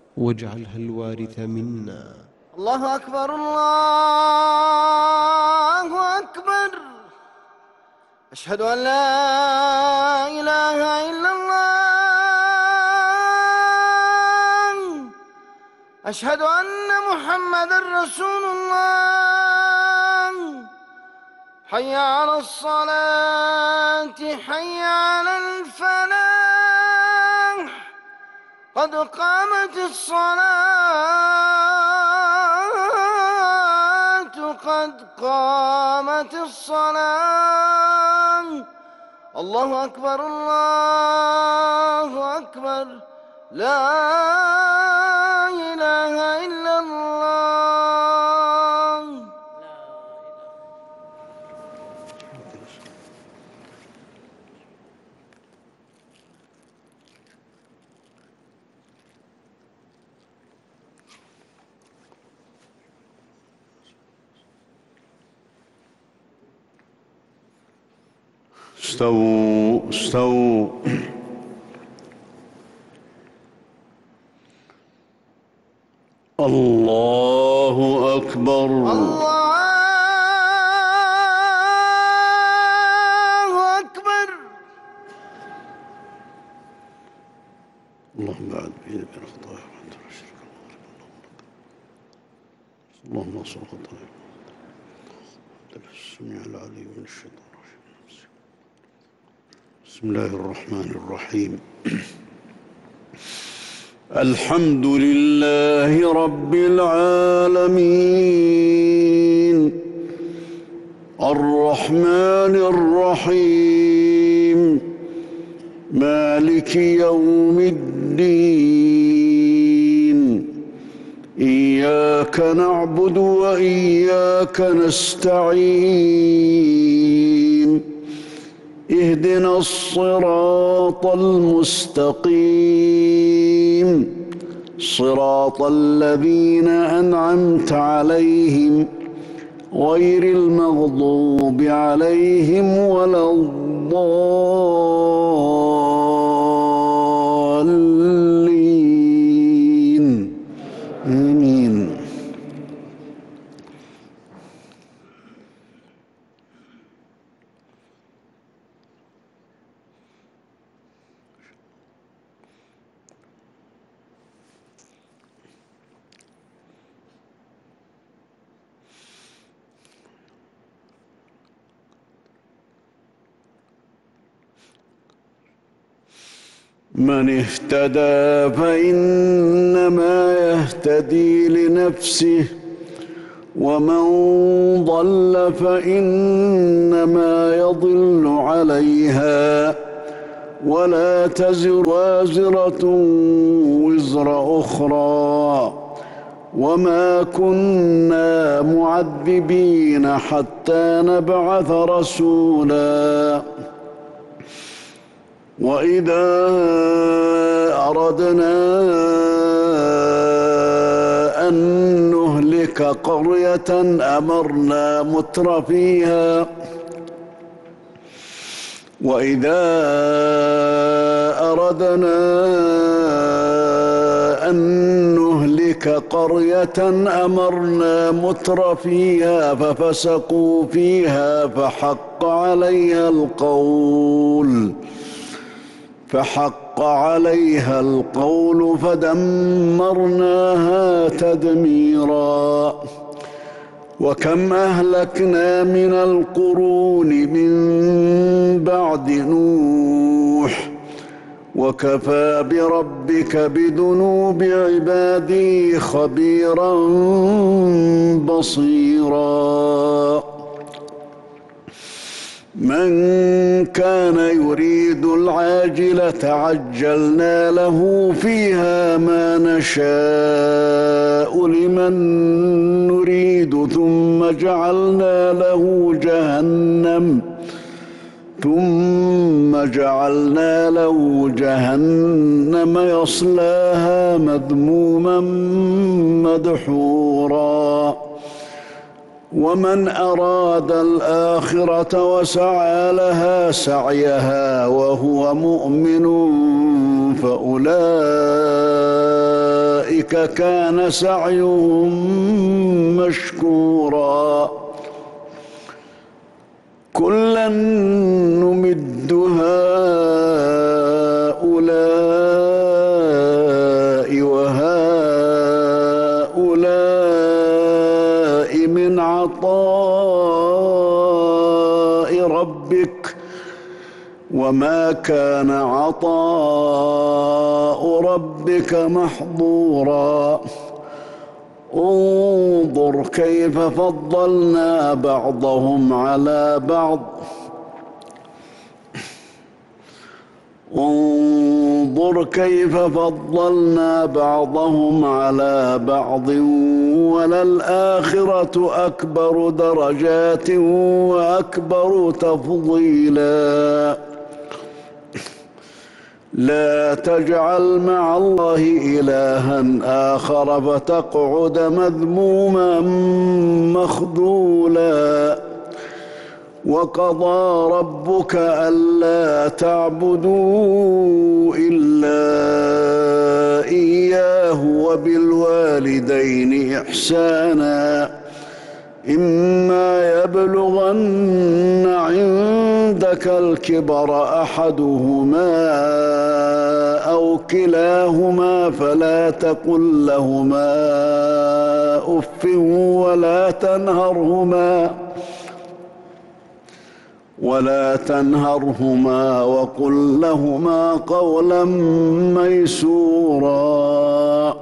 واجعلها الوارث منا. الله أكبر الله أكبر. أشهد أن لا إله إلا الله. أشهد أن محمدًا رسول الله. حي على الصلاة حي على الفلاح. قد قامت الصلاة قد قامت الصلاة. الله أكبر الله أكبر. لا إله إلا الله. استووا استووا. الله أكبر. الله أكبر. اللهم بعد بيدي بين خطايا وأنت لا شريك لك. اللهم صل خطايا السميع العليم من الشيطان الرجيم. بسم الله الرحمن الرحيم. الحمد لله رب العالمين الرحمن الرحيم مالك يوم الدين. إياك نعبد وإياك نستعين. اهدنا الصراط المستقيم صراط الذين أنعمت عليهم غير المغضوب عليهم ولا الضالين. آمين. من اهتدى فإنما يهتدي لنفسه ومن ضل فإنما يضل عليها ولا تزر وازرة وزر أخرى وما كنا معذبين حتى نبعث رسولا. وإذا أردنا أن نهلك قرية أمرنا مترفيها وإذا أردنا أن نهلك قرية أمرنا مترفيها ففسقوا فيها فحق عليها القول فدمرناها تدميرا. وكم أهلكنا من القرون من بعد نوح وكفى بربك بذنوب عباده خبيرا بصيرا. من كان يريد العاجلة عجلنا له فيها ما نشاء لمن نريد ثم جعلنا له جهنم يصلاها مذموما مدحورا. ومن أراد الآخرة وسعى لها سعيها وهو مؤمن فأولئك أولئك كان سعيهم مشكورا كلا نمد هؤلاء وهؤلاء من عطاء ربك وما كان عطاء ربك محظورا انظر كيف فضلنا بعضهم على بعض انظر كيف فضلنا بعضهم على بعض وللآخرة أكبر درجات وأكبر تفضيلا لا تجعل مع الله إلها آخر فتقعد مذموما مخذولا وقضى ربك ألا تعبدوا إلا إياه وبالوالدين إحسانا إما يبلغن عندك الكبر أحدهما أو كلاهما فلا تقل لهما أف ولا تنهرهما وقل لهما قولا ميسورا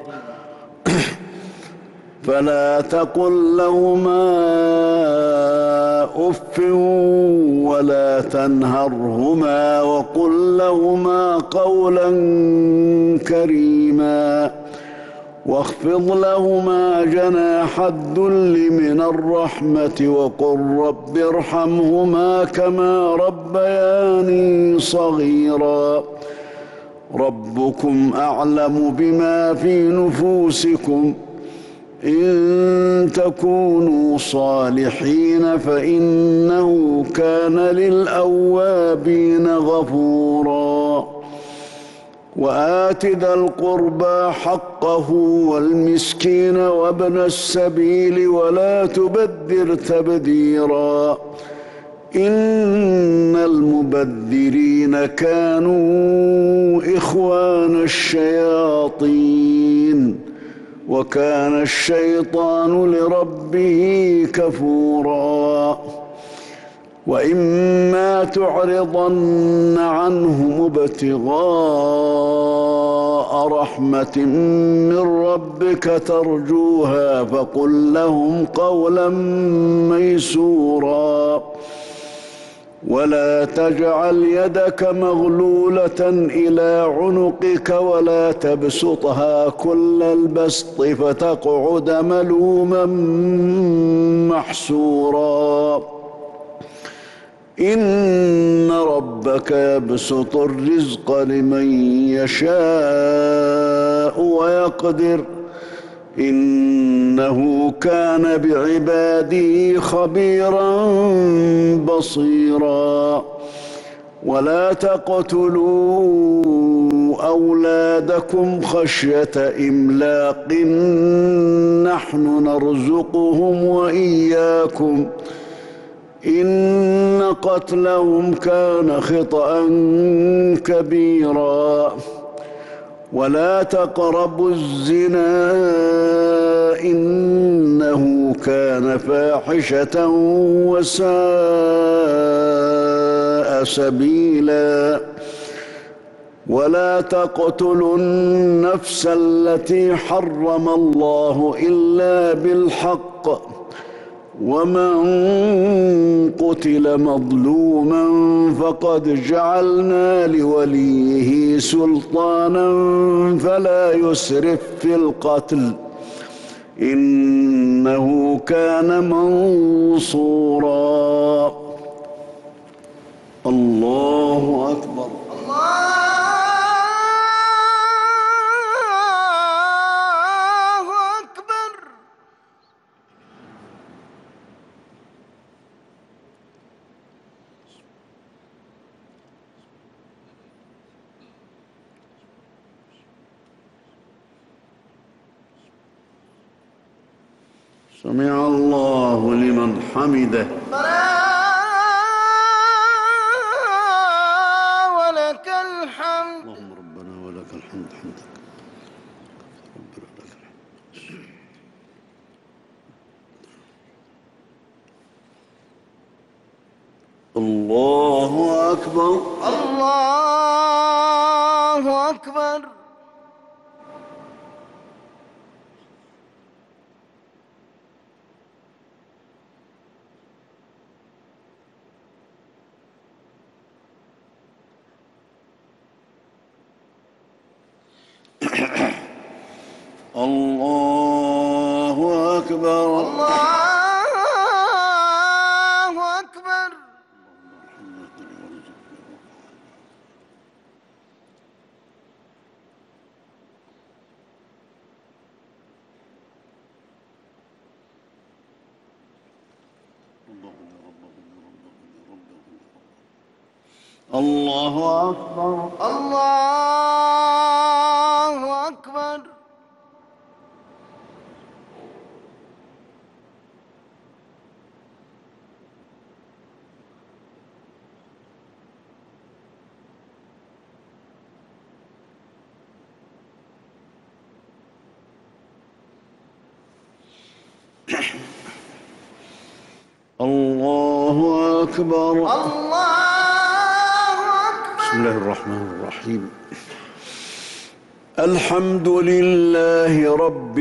فلا تقل لهما أف ولا تنهرهما وقل لهما قولا كريما واخفض لهما جناح الذل من الرحمة وقل رب ارحمهما كما ربياني صغيرا ربكم أعلم بما في نفوسكم إن تكونوا صالحين فإنه كان للأوابين غفورا وآت ذا القربى حقه والمسكين وابن السبيل ولا تبذر تبذيرا إن المبذرين كانوا إخوان الشياطين وكان الشيطان لربه كفورا وإما تعرضن عنهم ابتغاء رحمة من ربك ترجوها فقل لهم قولا ميسورا ولا تجعل يدك مغلولة إلى عنقك ولا تبسطها كل البسط فتقعد ملوما محسورا إن ربك يبسط الرزق لمن يشاء ويقدر إنه كان بعباده خبيرا بصيرا ولا تقتلوا أولادكم خشية إملاق نحن نرزقهم وإياكم إن قتلهم كان خطأ كبيرا ولا تقربوا الزنا إنه كان فاحشة وساء سبيلا ولا تقتلوا النفس التي حرم الله إلا بالحق ومن قتل مظلوما فقد جعلنا لوليه سلطانا فلا يسرف في القتل إنه كان منصورا الله أكبر سمع الله لمن حمده. ولك الحمد. اللهم ربنا ولك الحمد حمدا ربنا لك الحمد. الله أكبر. الله أكبر. الله أكبر. الله أكبر. الله أكبر. الله أكبر. الله أكبر. الله أكبر. بسم الله الرحمن الرحيم. الحمد لله رب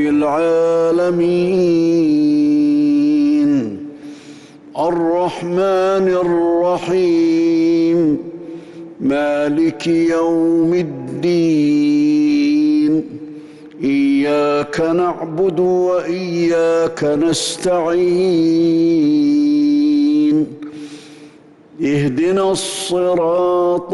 العالمين الرحمن الرحيم مالك يوم الدين إياك نعبد وإياك نستعين اهدنا الصراط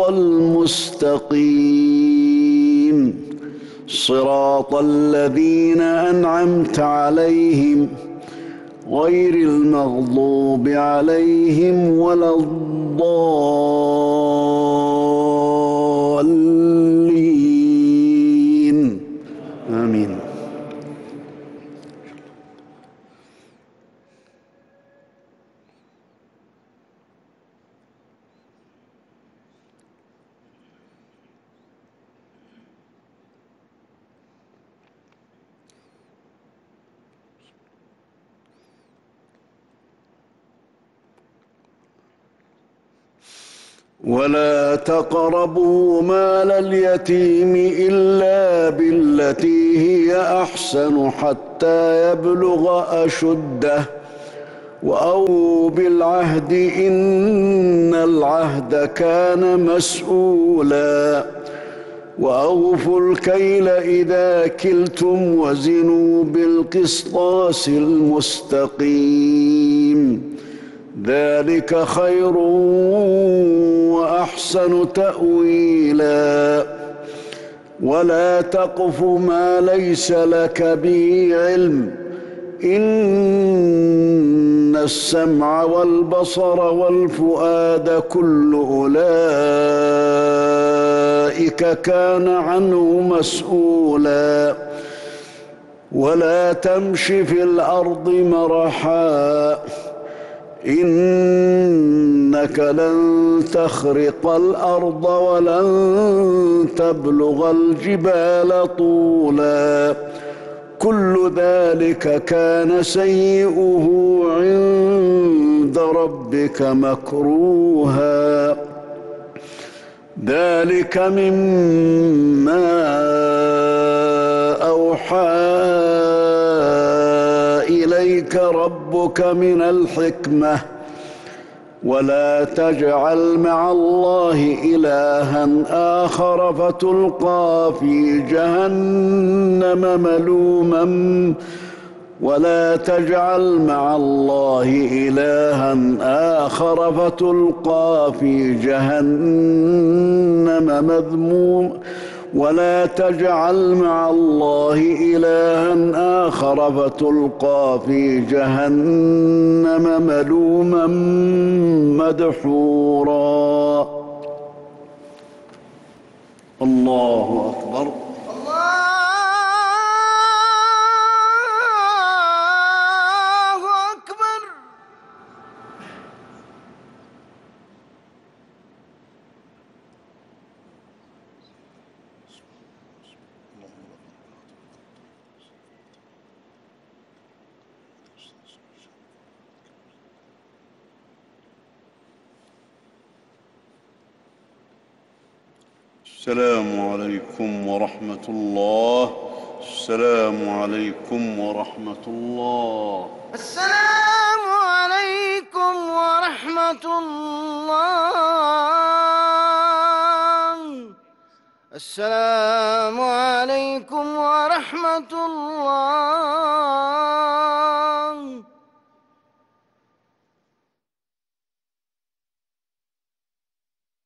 المستقيم صراط الذين أنعمت عليهم غير المغضوب عليهم ولا الضالين آمين. ولا تقربوا مال اليتيم إلا بالتي هي أحسن حتى يبلغ أشده وأوفوا بالعهد إن العهد كان مسؤولا وأوفوا الكيل إذا كلتم وزنوا بالقسطاس المستقيم ذلك خير وأحسن تأويلا ولا تقف ما ليس لك به علم إن السمع والبصر والفؤاد كل أولئك كان عنه مسؤولا ولا تمش في الأرض مرحا إنك لن تخرق الأرض ولن تبلغ الجبال طولا كل ذلك كان سيئه عند ربك مكروها ذلك مما أوحى إليك ربك من الحكمة ولا تجعل مع الله إلها آخر فتلقى في جهنم ملوما ولا تجعل مع الله إلها آخر فتلقى في جهنم مذموما ولا تجعل مع الله إلها آخر فتلقى في جهنم ملوما مدحورا. الله أكبر. الله السلام عليكم ورحمة الله. السلام عليكم ورحمة الله. السلام عليكم ورحمة الله. السلام عليكم ورحمة الله.